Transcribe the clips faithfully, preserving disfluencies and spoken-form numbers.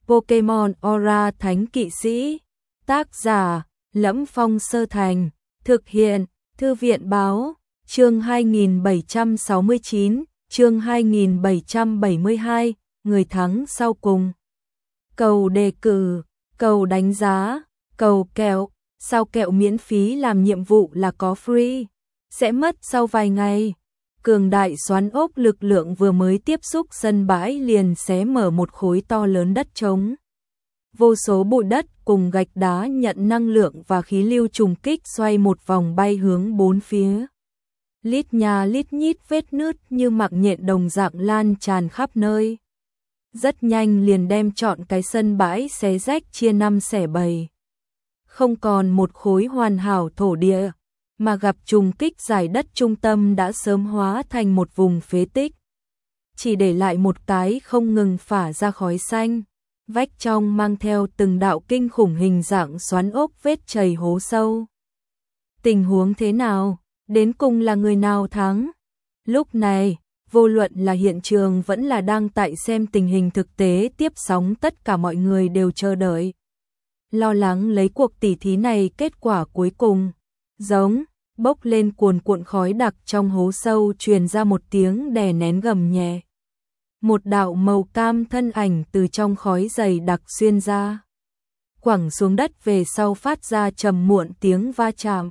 Pokemon Aura Thánh Kỵ Sĩ. Tác giả: Lẫm Phong Sơ Thành. Thực hiện: Thư viện Báo. Chương hai nghìn bảy trăm sáu mươi chín, chương hai nghìn bảy trăm bảy mươi hai, người thắng sau cùng. Cầu đề cử, cầu đánh giá, cầu kẹo. Sao kẹo miễn phí làm nhiệm vụ là có free, sẽ mất sau vài ngày. Cường đại xoắn ốc lực lượng vừa mới tiếp xúc sân bãi liền xé mở một khối to lớn đất trống. Vô số bụi đất cùng gạch đá nhận năng lượng và khí lưu trùng kích xoay một vòng bay hướng bốn phía. Lít nhà lít nhít vết nứt như mạng nhện đồng dạng lan tràn khắp nơi. Rất nhanh liền đem trọn cái sân bãi xé rách chia năm xẻ bảy. Không còn một khối hoàn hảo thổ địa, mà gặp trùng kích giải đất trung tâm đã sớm hóa thành một vùng phế tích. Chỉ để lại một cái không ngừng phả ra khói xanh, vách trong mang theo từng đạo kinh khủng hình dạng xoắn ốc vết chảy hố sâu. Tình huống thế nào? Đến cùng là người nào thắng? Lúc này, vô luận là hiện trường vẫn là đang tại xem tình hình thực tế tiếp sóng, tất cả mọi người đều chờ đợi. Lo lắng lấy cuộc tỉ thí này kết quả cuối cùng. Giống, bốc lên cuồn cuộn khói đặc trong hố sâu truyền ra một tiếng đè nén gầm nhẹ. Một đạo màu cam thân ảnh từ trong khói dày đặc xuyên ra. Quẳng xuống đất về sau phát ra trầm muộn tiếng va chạm.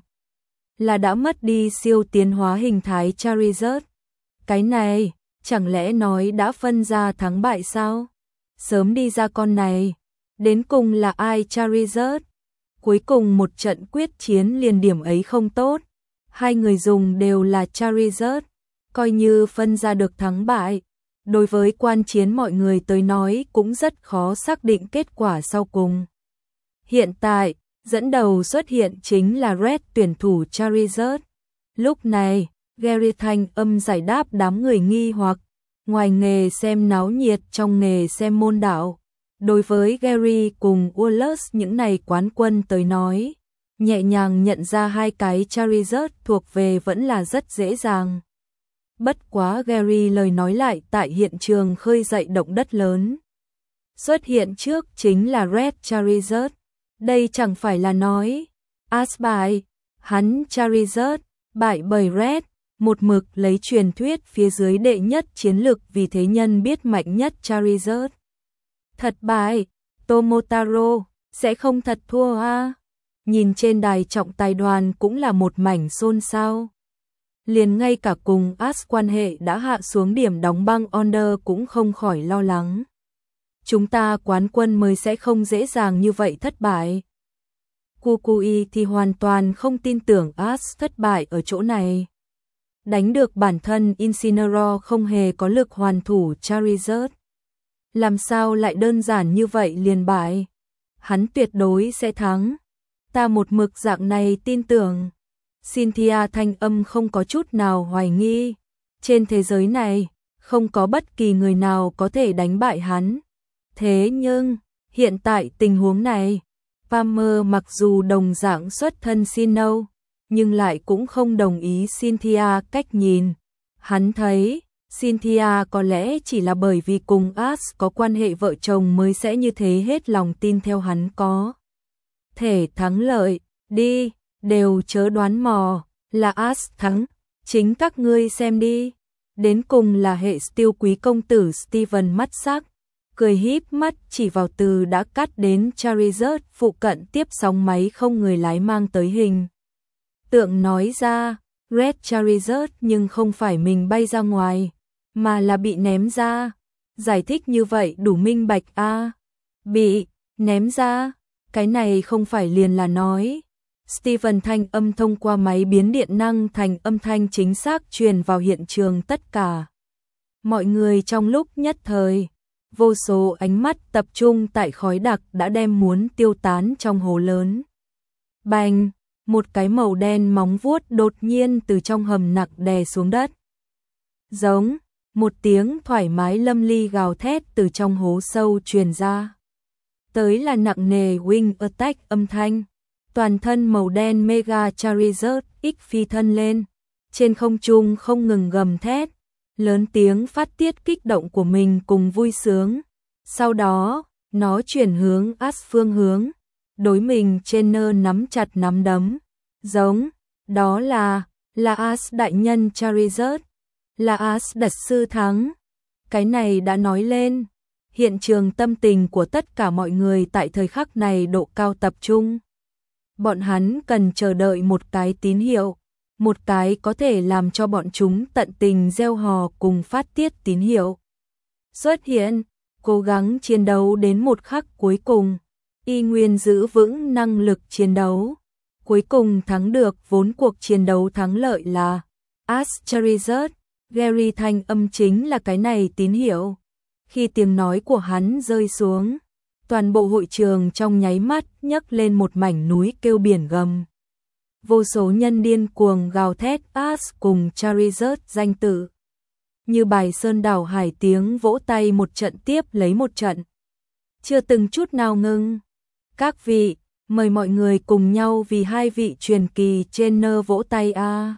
Là đã mất đi siêu tiến hóa hình thái Charizard. Cái này, chẳng lẽ nói đã phân ra thắng bại sao? Sớm đi ra con này. Đến cùng là ai Charizard? Cuối cùng một trận quyết chiến liền điểm ấy không tốt. Hai người dùng đều là Charizard. Coi như phân ra được thắng bại. Đối với quan chiến mọi người tới nói cũng rất khó xác định kết quả sau cùng. Hiện tại, dẫn đầu xuất hiện chính là Red tuyển thủ Charizard. Lúc này, Gary thanh âm giải đáp đám người nghi hoặc. Ngoài nghề xem náo nhiệt trong nghề xem môn đạo. Đối với Gary cùng Wallace những này quán quân tới nói, nhẹ nhàng nhận ra hai cái Charizard thuộc về vẫn là rất dễ dàng. Bất quá Gary lời nói lại tại hiện trường khơi dậy động đất lớn. Xuất hiện trước chính là Red Charizard. Đây chẳng phải là nói Ash bại, hắn Charizard, bại bởi Red, một mực lấy truyền thuyết phía dưới đệ nhất chiến lực vì thế nhân biết mạnh nhất Charizard. Thật bại, Tomotaro, sẽ không thật thua à? Nhìn trên đài trọng tài đoàn cũng là một mảnh xôn xao. Liền ngay cả cùng Ash quan hệ đã hạ xuống điểm đóng băng Onder cũng không khỏi lo lắng. Chúng ta quán quân mới sẽ không dễ dàng như vậy thất bại. Kukui thì hoàn toàn không tin tưởng Ash thất bại ở chỗ này. Đánh được bản thân Incineroar không hề có lực hoàn thủ Charizard. Làm sao lại đơn giản như vậy liền bại? Hắn tuyệt đối sẽ thắng. Ta một mực dạng này tin tưởng. Cynthia thanh âm không có chút nào hoài nghi. Trên thế giới này, không có bất kỳ người nào có thể đánh bại hắn. Thế nhưng, hiện tại tình huống này, Palmer mặc dù đồng dạng xuất thân Sinnoh, nhưng lại cũng không đồng ý Cynthia cách nhìn. Hắn thấy, Cynthia có lẽ chỉ là bởi vì cùng Ash có quan hệ vợ chồng mới sẽ như thế hết lòng tin theo hắn có thể thắng lợi. Đi, đều chớ đoán mò, là Ash thắng, chính các ngươi xem đi. Đến cùng là hệ tiêu quý công tử Steven mắt sắc, cười híp mắt chỉ vào từ đã cắt đến Charizard phụ cận tiếp sóng máy không người lái mang tới hình. Tượng nói ra, Red Charizard nhưng không phải mình bay ra ngoài, mà là bị ném ra. Giải thích như vậy đủ minh bạch a à? Bị ném ra, cái này không phải liền là nói. Steven thanh âm thông qua máy biến điện năng thành âm thanh chính xác truyền vào hiện trường tất cả. Mọi người trong lúc nhất thời, vô số ánh mắt tập trung tại khói đặc đã đem muốn tiêu tán trong hố lớn. Bành, một cái màu đen móng vuốt đột nhiên từ trong hầm nặng đè xuống đất. Giống, một tiếng thoải mái lâm ly gào thét từ trong hố sâu truyền ra. Tới là nặng nề wing attack âm thanh. Toàn thân màu đen Mega Charizard X phi thân lên, trên không trung không ngừng gầm thét, lớn tiếng phát tiết kích động của mình cùng vui sướng. Sau đó, Nó chuyển hướng As phương hướng, đối mình Trainer nắm chặt nắm đấm. Giống, đó là, là As đại nhân Charizard, là As đặt sư thắng. Cái này đã nói lên, hiện trường tâm tình của tất cả mọi người tại thời khắc này độ cao tập trung. Bọn hắn cần chờ đợi một cái tín hiệu, một cái có thể làm cho bọn chúng tận tình gieo hò cùng phát tiết tín hiệu. Xuất hiện, cố gắng chiến đấu đến một khắc cuối cùng, y nguyên giữ vững năng lực chiến đấu. Cuối cùng thắng được, vốn cuộc chiến đấu thắng lợi là As Charizard. Gary thanh âm chính là cái này tín hiệu. Khi tiếng nói của hắn rơi xuống, toàn bộ hội trường trong nháy mắt nhấc lên một mảnh núi kêu biển gầm. Vô số nhân điên cuồng gào thét As cùng Charizard danh tự. Như bài sơn đảo hải, tiếng vỗ tay một trận tiếp lấy một trận. Chưa từng chút nào ngưng. Các vị, mời mọi người cùng nhau vì hai vị truyền kỳ trainer vỗ tay a.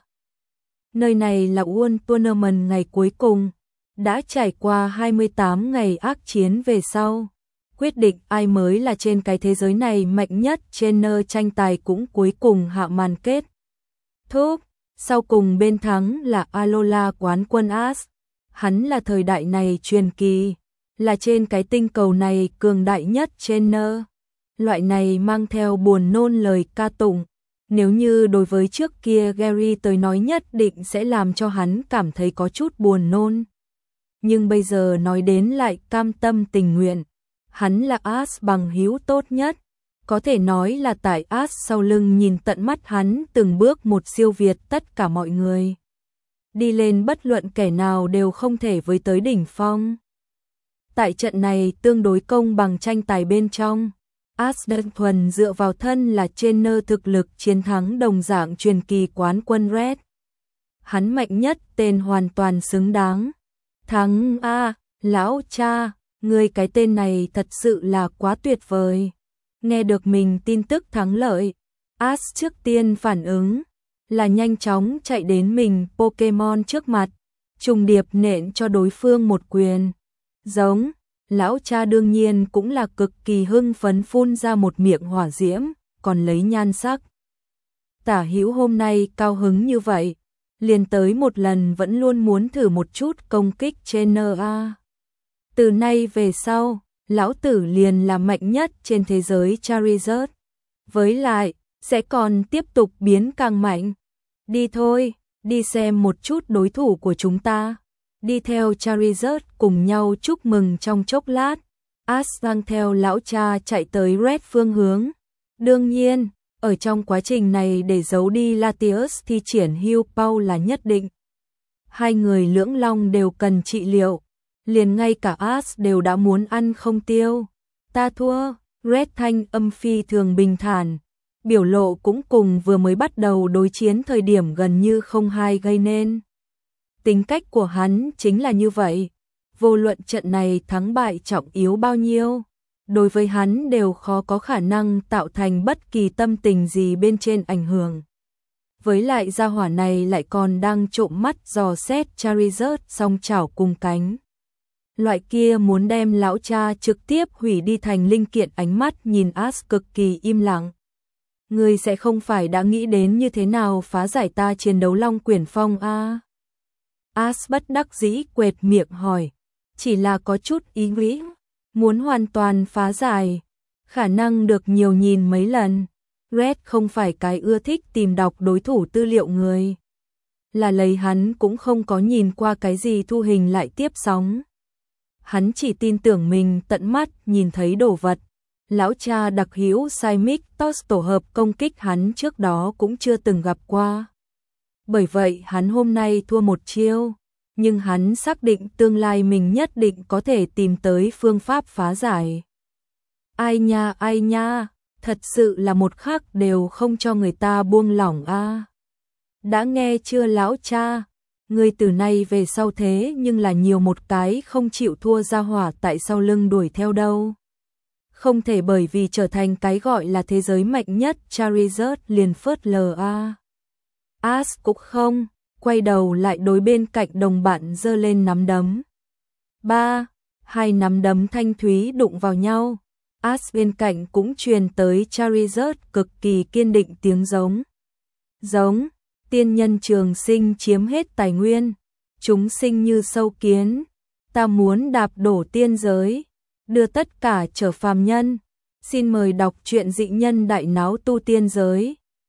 Nơi này là World Tournament ngày cuối cùng, đã trải qua hai mươi tám ngày ác chiến về sau. Quyết định ai mới là trên cái thế giới này mạnh nhất trainer tranh tài cũng cuối cùng hạ màn kết thúc. Sau cùng bên thắng là Alola quán quân As. Hắn là thời đại này truyền kỳ, là trên cái tinh cầu này cường đại nhất trainer. Loại này mang theo buồn nôn lời ca tụng. Nếu như đối với trước kia Gary tới nói nhất định sẽ làm cho hắn cảm thấy có chút buồn nôn. Nhưng bây giờ nói đến lại cam tâm tình nguyện. Hắn là As bằng hữu tốt nhất. Có thể nói là tại As sau lưng nhìn tận mắt hắn từng bước một siêu việt tất cả mọi người. Đi lên bất luận kẻ nào đều không thể với tới đỉnh phong. Tại trận này tương đối công bằng tranh tài bên trong, As đơn thuần dựa vào thân là trainer thực lực chiến thắng đồng dạng truyền kỳ quán quân Red. Hắn mạnh nhất, tên hoàn toàn xứng đáng. Thắng a, lão cha, ngươi cái tên này thật sự là quá tuyệt vời. Nghe được mình tin tức thắng lợi, As trước tiên phản ứng là nhanh chóng chạy đến mình Pokemon trước mặt, trùng điệp nện cho đối phương một quyền. Giống, lão cha đương nhiên cũng là cực kỳ hưng phấn phun ra một miệng hỏa diễm, còn lấy nhan sắc. Tả hữu hôm nay cao hứng như vậy, liền tới một lần vẫn luôn muốn thử một chút công kích trainer a. Từ nay về sau, lão tử liền là mạnh nhất trên thế giới Charizard. Với lại, sẽ còn tiếp tục biến càng mạnh. Đi thôi, đi xem một chút đối thủ của chúng ta. Đi theo Charizard cùng nhau chúc mừng trong chốc lát. As mang theo lão cha chạy tới Red phương hướng. Đương nhiên, ở trong quá trình này để giấu đi Latios thi triển Heal Power là nhất định. Hai người lưỡng long đều cần trị liệu. Liền ngay cả As đều đã muốn ăn không tiêu. Ta thua, Red thanh âm phi thường bình thản. Biểu lộ cũng cùng vừa mới bắt đầu đối chiến thời điểm gần như không hai gây nên. Tính cách của hắn chính là như vậy. Vô luận trận này thắng bại trọng yếu bao nhiêu, đối với hắn đều khó có khả năng tạo thành bất kỳ tâm tình gì bên trên ảnh hưởng. Với lại gia hỏa này lại còn đang trộm mắt dò xét Charizard song chảo cùng cánh. Loại kia muốn đem lão cha trực tiếp hủy đi thành linh kiện ánh mắt nhìn As cực kỳ im lặng. Ngươi sẽ không phải đã nghĩ đến như thế nào phá giải ta chiến đấu Long Quyển Phong a? À? As bất đắc dĩ quệt miệng hỏi, chỉ là có chút ý nghĩ, muốn hoàn toàn phá giải, khả năng được nhiều nhìn mấy lần. Red không phải cái ưa thích tìm đọc đối thủ tư liệu người. Là lấy hắn cũng không có nhìn qua cái gì thu hình lại tiếp sóng. Hắn chỉ tin tưởng mình tận mắt nhìn thấy đồ vật. Lão cha đặc hữu Psymic Toss tổ hợp công kích hắn trước đó cũng chưa từng gặp qua. Bởi vậy hắn hôm nay thua một chiêu, nhưng hắn xác định tương lai mình nhất định có thể tìm tới phương pháp phá giải. Ai nha ai nha, thật sự là một khắc đều không cho người ta buông lỏng a. À. Đã nghe chưa lão cha, người từ nay về sau thế nhưng là nhiều một cái không chịu thua ra hỏa tại sau lưng đuổi theo đâu. Không thể bởi vì trở thành cái gọi là thế giới mạnh nhất Charizard liền phớt lờ a. À. As cũng không, quay đầu lại đối bên cạnh đồng bạn giơ lên nắm đấm. Ba, hai nắm đấm thanh thúy đụng vào nhau, As bên cạnh cũng truyền tới Charizard cực kỳ kiên định tiếng giống. Giống, tiên nhân trường sinh chiếm hết tài nguyên, chúng sinh như sâu kiến, ta muốn đạp đổ tiên giới, đưa tất cả trở phàm nhân. Xin mời đọc truyện Dị Nhân Đại Náo Tu Tiên Giới.